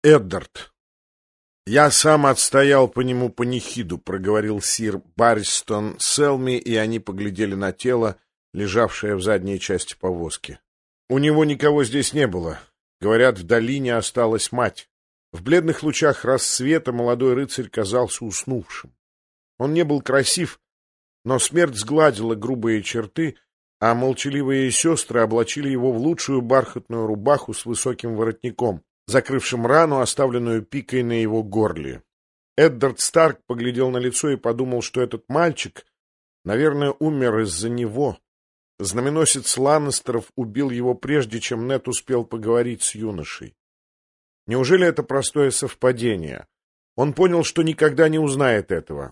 Эддард. Я сам отстоял по нему панихиду, проговорил сир Барристон Селми, и они поглядели на тело, лежавшее в задней части повозки. У него никого здесь не было. Говорят, в долине осталась мать. В бледных лучах рассвета молодой рыцарь казался уснувшим. Он не был красив, но смерть сгладила грубые черты, а молчаливые сестры облачили его в лучшую бархатную рубаху с высоким воротником, закрывшим рану, оставленную пикой на его горле. Эддард Старк поглядел на лицо и подумал, что этот мальчик, наверное, умер из-за него. Знаменосец Ланнестеров убил его прежде, чем Нед успел поговорить с юношей. Неужели это простое совпадение? Он понял, что никогда не узнает этого.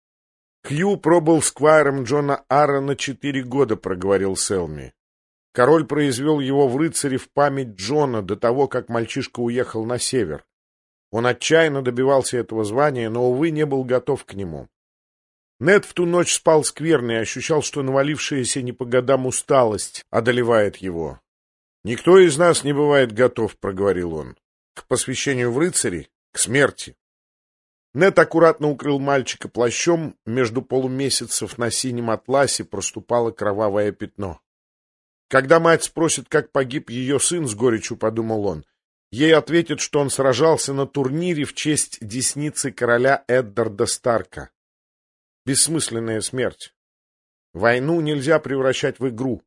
Хью пробыл сквайром Джона Аарона 4 года, проговорил Селми. Король произвел его в рыцаре в память Джона до того, как мальчишка уехал на север. Он отчаянно добивался этого звания, но, увы, не был готов к нему. Нед в ту ночь спал скверно и ощущал, что навалившаяся не по годам усталость одолевает его. «Никто из нас не бывает готов», — проговорил он, — «к посвящению в рыцари, к смерти». Нед аккуратно укрыл мальчика плащом, между полумесяцев на синем атласе проступало кровавое пятно. Когда мать спросит, как погиб ее сын, с горечью подумал он, ей ответят, что он сражался на турнире в честь десницы короля Эддарда Старка. Бессмысленная смерть. Войну нельзя превращать в игру.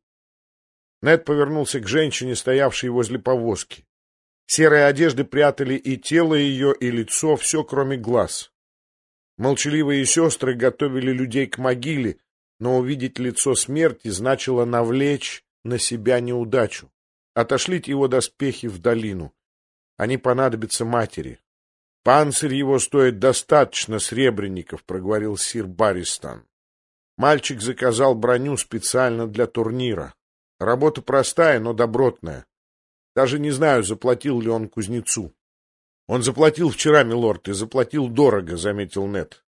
Нед повернулся к женщине, стоявшей возле повозки. Серые одежды прятали и тело ее, и лицо, все, кроме глаз. Молчаливые сестры готовили людей к могиле, но увидеть лицо смерти значило навлечь на себя неудачу. Отошлите его доспехи в долину. Они понадобятся матери. Панцирь его стоит достаточно сребреников, проговорил сир Барристон. Мальчик заказал броню специально для турнира. Работа простая, но добротная. Даже не знаю, заплатил ли он кузнецу. Он заплатил вчера, милорд, и заплатил дорого, заметил Нед.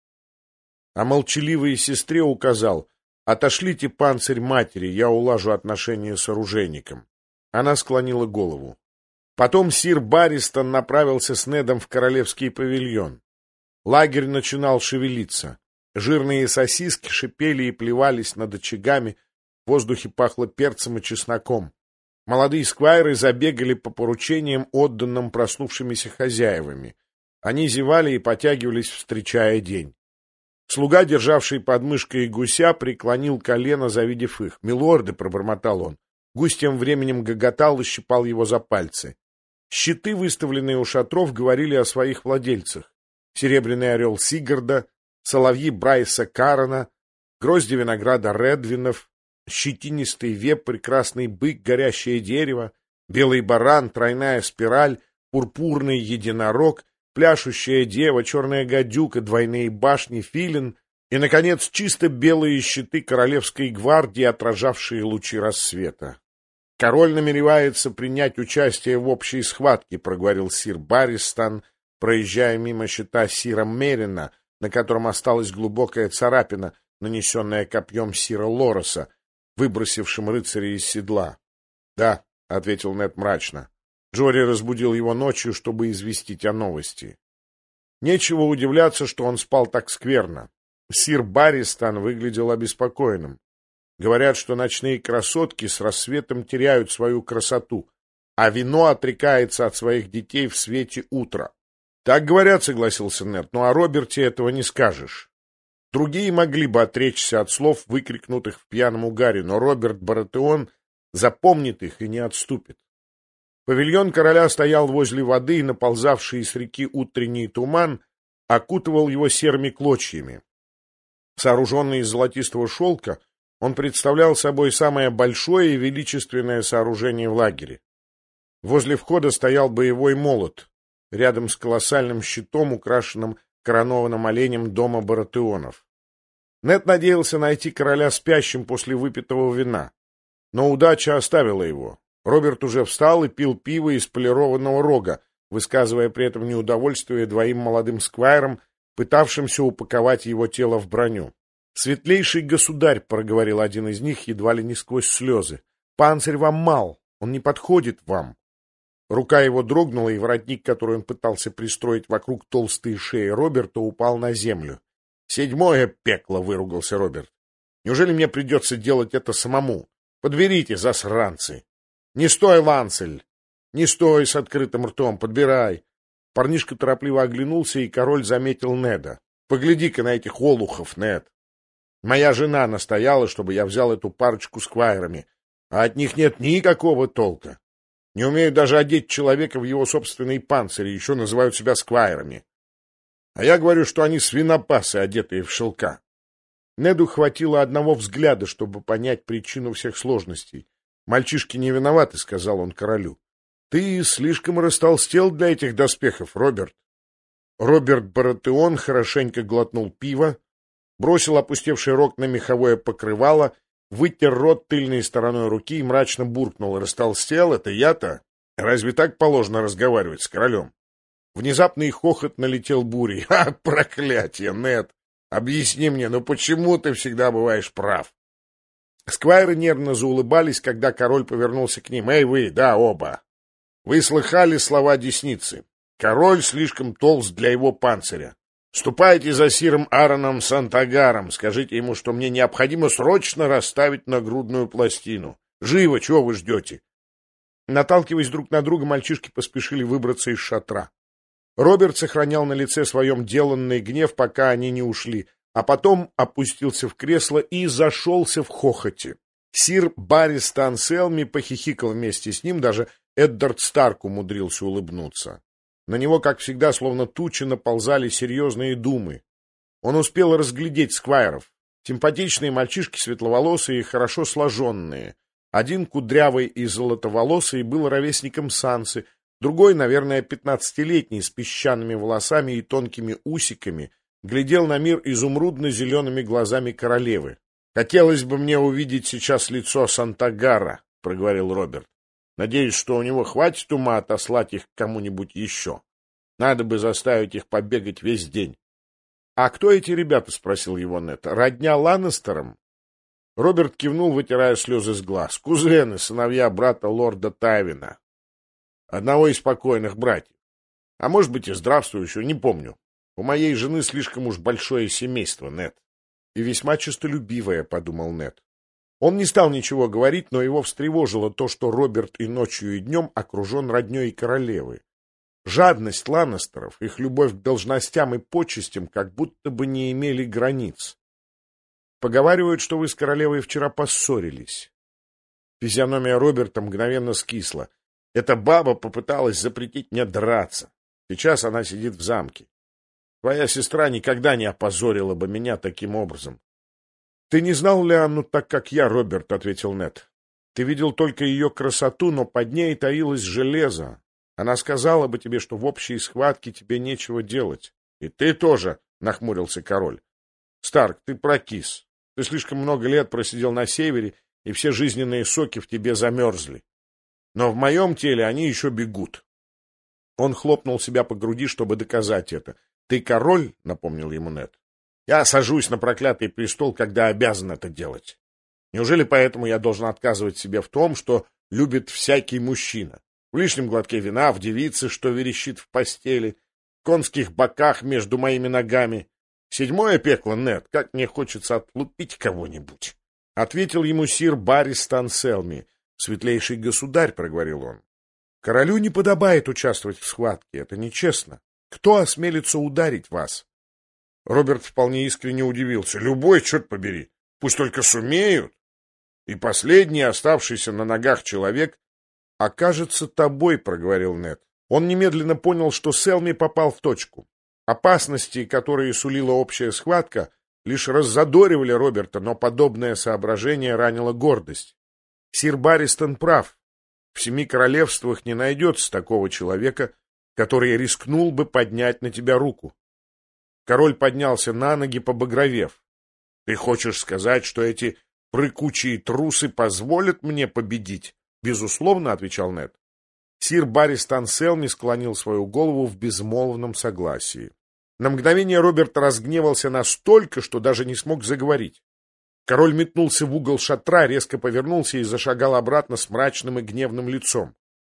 А молчаливой сестре указал: отошлите панцирь матери, я улажу отношения с оружейником. Она склонила голову. Потом сир Барристон направился с Недом в королевский павильон. Лагерь начинал шевелиться. Жирные сосиски шипели и плевались над очагами, в воздухе пахло перцем и чесноком. Молодые сквайры забегали по поручениям, отданным проснувшимися хозяевами. Они зевали и потягивались, встречая день. Слуга, державший под мышкой гуся, преклонил колено, завидев их. «Милорды!» — пробормотал он. Гусь тем временем гоготал и щипал его за пальцы. Щиты, выставленные у шатров, говорили о своих владельцах. Серебряный орел Сигарда, соловьи Брайса Карона, грозди винограда Редвинов, щетинистый вепрь, красный бык, горящее дерево, белый баран, тройная спираль, пурпурный единорог, пляшущая дева, черная гадюка, двойные башни, филин и, наконец, чисто белые щиты королевской гвардии, отражавшие лучи рассвета. «Король намеревается принять участие в общей схватке», — проговорил сир Барристон, проезжая мимо щита сира Мерина, на котором осталась глубокая царапина, нанесенная копьем сира Лороса, выбросившим рыцаря из седла. — Да, — ответил Нед мрачно. Джори разбудил его ночью, чтобы известить о новости. Нечего удивляться, что он спал так скверно. Сир Барристон выглядел обеспокоенным. Говорят, что ночные красотки с рассветом теряют свою красоту, а вино отрекается от своих детей в свете утра. — Так говорят, — согласился Нед, — но о Роберте этого не скажешь. Другие могли бы отречься от слов, выкрикнутых в пьяном угаре, но Роберт Баратеон запомнит их и не отступит. Павильон короля стоял возле воды, и наползавший с реки утренний туман окутывал его серыми клочьями. Сооруженный из золотистого шелка, он представлял собой самое большое и величественное сооружение в лагере. Возле входа стоял боевой молот, рядом с колоссальным щитом, украшенным коронованным оленем дома Баратеонов. Нед надеялся найти короля спящим после выпитого вина, но удача оставила его. Роберт уже встал и пил пиво из полированного рога, высказывая при этом неудовольствие двоим молодым сквайрам, пытавшимся упаковать его тело в броню. «Светлейший государь», — проговорил один из них, едва ли не сквозь слезы, — «панцирь вам мал, он не подходит вам». Рука его дрогнула, и воротник, который он пытался пристроить вокруг толстой шеи Роберта, упал на землю. «Седьмое пекло!» — выругался Роберт. «Неужели мне придется делать это самому? Подберите, засранцы! Не стой, Ланцель! Не стой с открытым ртом, подбирай!» Парнишка торопливо оглянулся, и король заметил Неда. «Погляди-ка на этих олухов, Нед! Моя жена настояла, чтобы я взял эту парочку сквайрами, а от них нет никакого толка. Не умеют даже одеть человека в его собственный панцирь, и еще называют себя сквайрами. А я говорю, что они свинопасы, одетые в шелка». Неду хватило одного взгляда, чтобы понять причину всех сложностей. «Мальчишки не виноваты», — сказал он королю. «Ты слишком растолстел для этих доспехов, Роберт». Роберт Баратеон хорошенько глотнул пива, бросил опустевший рог на меховое покрывало, вытер рот тыльной стороной руки и мрачно буркнул: «Растолстел? Это я-то? Разве так положено разговаривать с королем?» Внезапный хохот налетел бурей. «А, проклятие, Нед! Объясни мне, ну почему ты всегда бываешь прав?» Сквайры нервно заулыбались, когда король повернулся к ним. «Эй вы, да, оба! Вы слыхали слова десницы? Король слишком толст для его панциря. Ступайте за сиром Аароном Сантагаром, скажите ему, что мне необходимо срочно расставить нагрудную пластину. Живо, чего вы ждете?» Наталкиваясь друг на друга, мальчишки поспешили выбраться из шатра. Роберт сохранял на лице своем деланный гнев, пока они не ушли, а потом опустился в кресло и зашелся в хохоте. Сир Барри Станселми похихикал вместе с ним, даже Эддард Старк умудрился улыбнуться. На него, как всегда, словно тучи наползали серьезные думы. Он успел разглядеть сквайров. Симпатичные мальчишки, светловолосые и хорошо сложенные. Один кудрявый и золотоволосый был ровесником Сансы, другой, наверное, 15-летний, с песчаными волосами и тонкими усиками, глядел на мир изумрудно-зелеными глазами королевы. «Хотелось бы мне увидеть сейчас лицо Сантагара», — проговорил Роберт. «Надеюсь, что у него хватит ума отослать их к кому-нибудь еще. Надо бы заставить их побегать весь день». «А кто эти ребята?» — спросил его Нед. «Родня Ланнестерам?» Роберт кивнул, вытирая слезы с глаз. «Кузены, сыновья брата лорда Тайвина, одного из покойных братьев. А может быть и здравствующего, не помню. У моей жены слишком уж большое семейство, Нед». «И весьма честолюбивое», — подумал Нед. Он не стал ничего говорить, но его встревожило то, что Роберт и ночью, и днем окружен родней королевы. Жадность Ланнестеров, их любовь к должностям и почестям как будто бы не имели границ. «Поговаривают, что вы с королевой вчера поссорились». Физиономия Роберта мгновенно скисла. «Эта баба попыталась запретить мне драться. Сейчас она сидит в замке. Твоя сестра никогда не опозорила бы меня таким образом». «Ты не знал Лианну так, как я, Роберт», — ответил Нед. «Ты видел только ее красоту, но под ней таилось железо. Она сказала бы тебе, что в общей схватке тебе нечего делать». «И ты тоже», — нахмурился король. «Старк, ты прокис. Ты слишком много лет просидел на севере, и все жизненные соки в тебе замерзли. Но в моем теле они еще бегут». Он хлопнул себя по груди, чтобы доказать это. «Ты король», — напомнил ему Нед. «Я сажусь на проклятый престол, когда обязан это делать. Неужели поэтому я должен отказывать себе в том, что любит всякий мужчина? В лишнем глотке вина, в девице, что верещит в постели, в конских боках между моими ногами. Седьмое пекло, Нед, как мне хочется отлупить кого-нибудь», — ответил ему сир Барри Станселми. «Светлейший государь», — проговорил он, — «королю не подобает участвовать в схватке, это нечестно. Кто осмелится ударить вас?» Роберт вполне искренне удивился. «Любой, черт побери, пусть только сумеют. И последний, оставшийся на ногах человек, окажется тобой», — проговорил Нед. Он немедленно понял, что Селми попал в точку. Опасности, которые сулила общая схватка, лишь раззадоривали Роберта, но подобное соображение ранило гордость. Сир Барристон прав. В 7 королевствах не найдется такого человека, который рискнул бы поднять на тебя руку. Король поднялся на ноги, побагровев. «Ты хочешь сказать, что эти прыкучие трусы позволят мне победить?» «Безусловно», — отвечал Нед. Сир Барри Станселми склонил свою голову в безмолвном согласии. На мгновение Роберт разгневался настолько, что даже не смог заговорить. Король метнулся в угол шатра, резко повернулся и зашагал обратно с мрачным и гневным лицом.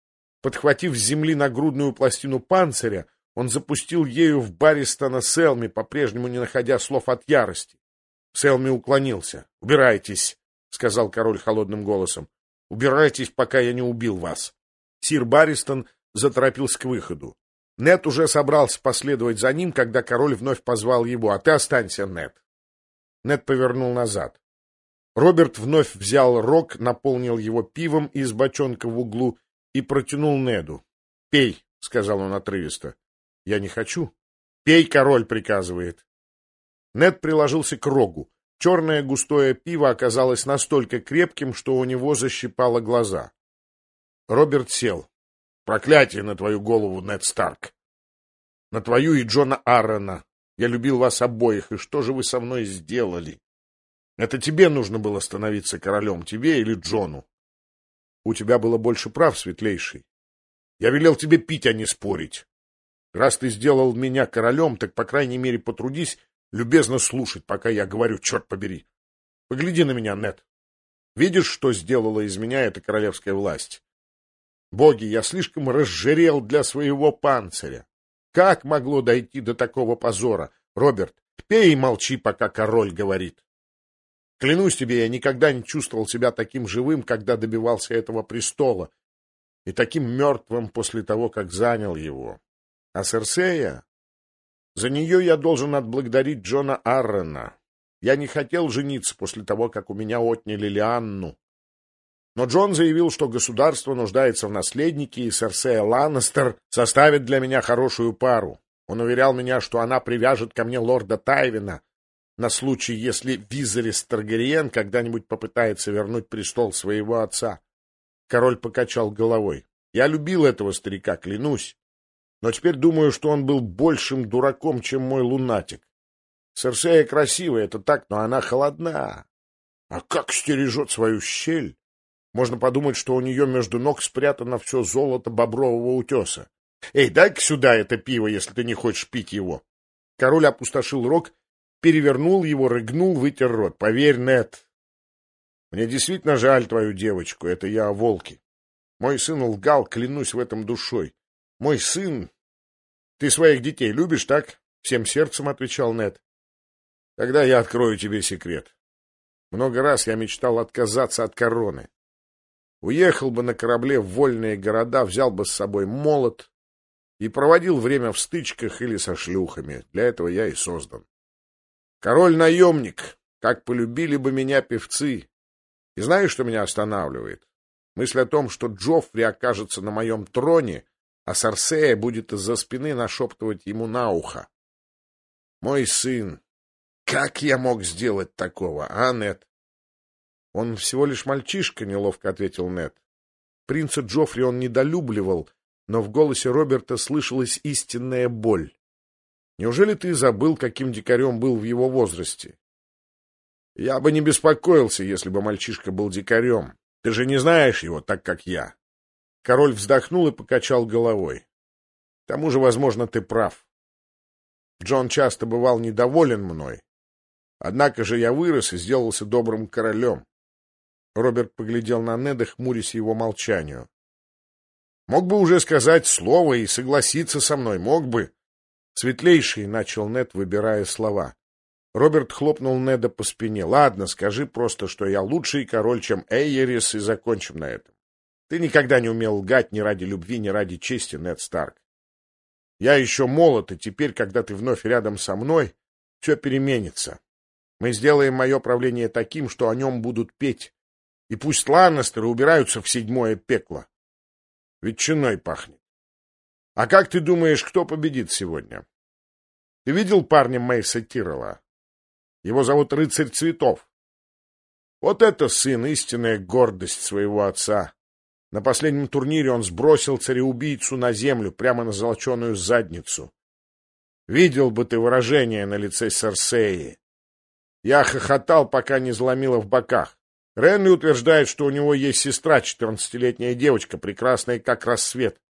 Подхватив с земли нагрудную пластину панциря, он запустил ею в Барристона Селми, по-прежнему не находя слов от ярости. Селми уклонился. «Убирайтесь», — сказал король холодным голосом. «Убирайтесь, пока я не убил вас». Сир Барристон заторопился к выходу. Нед уже собрался последовать за ним, когда король вновь позвал его. «А ты останься, Нед». Нед повернул назад. Роберт вновь взял рог, наполнил его пивом из бочонка в углу и протянул Неду. «Пей», — сказал он отрывисто. «Я не хочу». «Пей, король приказывает». Нед приложился к рогу. Черное густое пиво оказалось настолько крепким, что у него защипало глаза. Роберт сел. «Проклятие на твою голову, Нед Старк! На твою и Джона Аррена! Я любил вас обоих, и что же вы со мной сделали? Это тебе нужно было становиться королем, тебе или Джону? У тебя было больше прав, светлейший. Я велел тебе пить, а не спорить. Раз ты сделал меня королем, так, по крайней мере, потрудись любезно слушать, пока я говорю, черт побери. Погляди на меня, Нед. Видишь, что сделала из меня эта королевская власть? Боги, я слишком разжирел для своего панциря. Как могло дойти до такого позора? Роберт, пей и молчи, пока король говорит. Клянусь тебе, я никогда не чувствовал себя таким живым, когда добивался этого престола, и таким мертвым после того, как занял его. А Серсея? За нее я должен отблагодарить Джона Аррена. Я не хотел жениться после того, как у меня отняли Лианну. Но Джон заявил, что государство нуждается в наследнике, и Серсея Ланнестер составит для меня хорошую пару. Он уверял меня, что она привяжет ко мне лорда Тайвина на случай, если Визерис Таргариен когда-нибудь попытается вернуть престол своего отца. Король покачал головой. Я любил этого старика, клянусь. Но теперь думаю, что он был большим дураком, чем мой лунатик. Серсея красивая, это так, но она холодна. А как стережет свою щель! Можно подумать, что у нее между ног спрятано все золото бобрового утеса. Эй, дай-ка сюда это пиво, если ты не хочешь пить его. Король опустошил рог, перевернул его, рыгнул, вытер рот. Поверь, Нед, мне действительно жаль твою девочку, это я о волке. Мой сын лгал, клянусь в этом душой. Мой сын... Ты своих детей любишь, так? Всем сердцем, отвечал Нед. Тогда я открою тебе секрет. Много раз я мечтал отказаться от короны. Уехал бы на корабле в вольные города, взял бы с собой молот и проводил время в стычках или со шлюхами. Для этого я и создан. Король-наемник, как полюбили бы меня певцы. И знаешь, что меня останавливает? Мысль о том, что Джоффри окажется на моем троне, а Серсея будет из-за спины нашептывать ему на ухо. Мой сын, как я мог сделать такого, а, Нед? Он всего лишь мальчишка, неловко ответил Нед. Принца Джоффри он недолюбливал, но в голосе Роберта слышалась истинная боль. Неужели ты забыл, каким дикарем был в его возрасте? Я бы не беспокоился, если бы мальчишка был дикарем. Ты же не знаешь его так, как я. Король вздохнул и покачал головой. К тому же, возможно, ты прав. Джон часто бывал недоволен мной. Однако же я вырос и сделался добрым королем. Роберт поглядел на Неда, хмурясь его молчанию. Мог бы уже сказать слово и согласиться со мной, мог бы. Светлейший, — начал Нед, выбирая слова. Роберт хлопнул Неда по спине. Ладно, скажи просто, что я лучший король, чем Эйерис, и закончим на этом. Ты никогда не умел лгать ни ради любви, ни ради чести, Нед Старк. Я еще молод, и теперь, когда ты вновь рядом со мной, все переменится. Мы сделаем мое правление таким, что о нем будут петь. И пусть Ланнестеры убираются в 7-е пекло. Ветчиной пахнет. А как ты думаешь, кто победит сегодня? Ты видел парня Мейса Тиррелла? Его зовут Рыцарь Цветов. Вот это сын, истинная гордость своего отца. На последнем турнире он сбросил цареубийцу на землю, прямо на золоченую задницу. Видел бы ты выражение на лице Серсеи. Я хохотал, пока не заломило в боках. Ренли утверждает, что у него есть сестра, 14-летняя девочка, прекрасная как рассвет.